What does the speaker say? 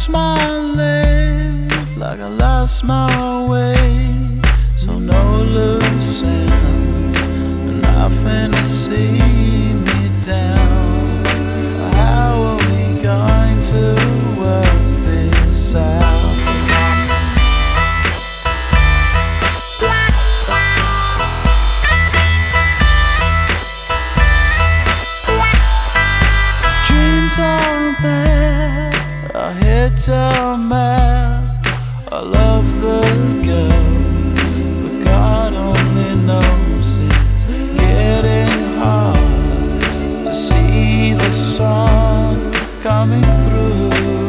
lost my leg, like I lost my way. So no loose ends, nothing to see me down. How are we going to work this out? Dreams are bad, our heads are mad. I love the girl, but God only knows it's getting hard to see the sun coming through.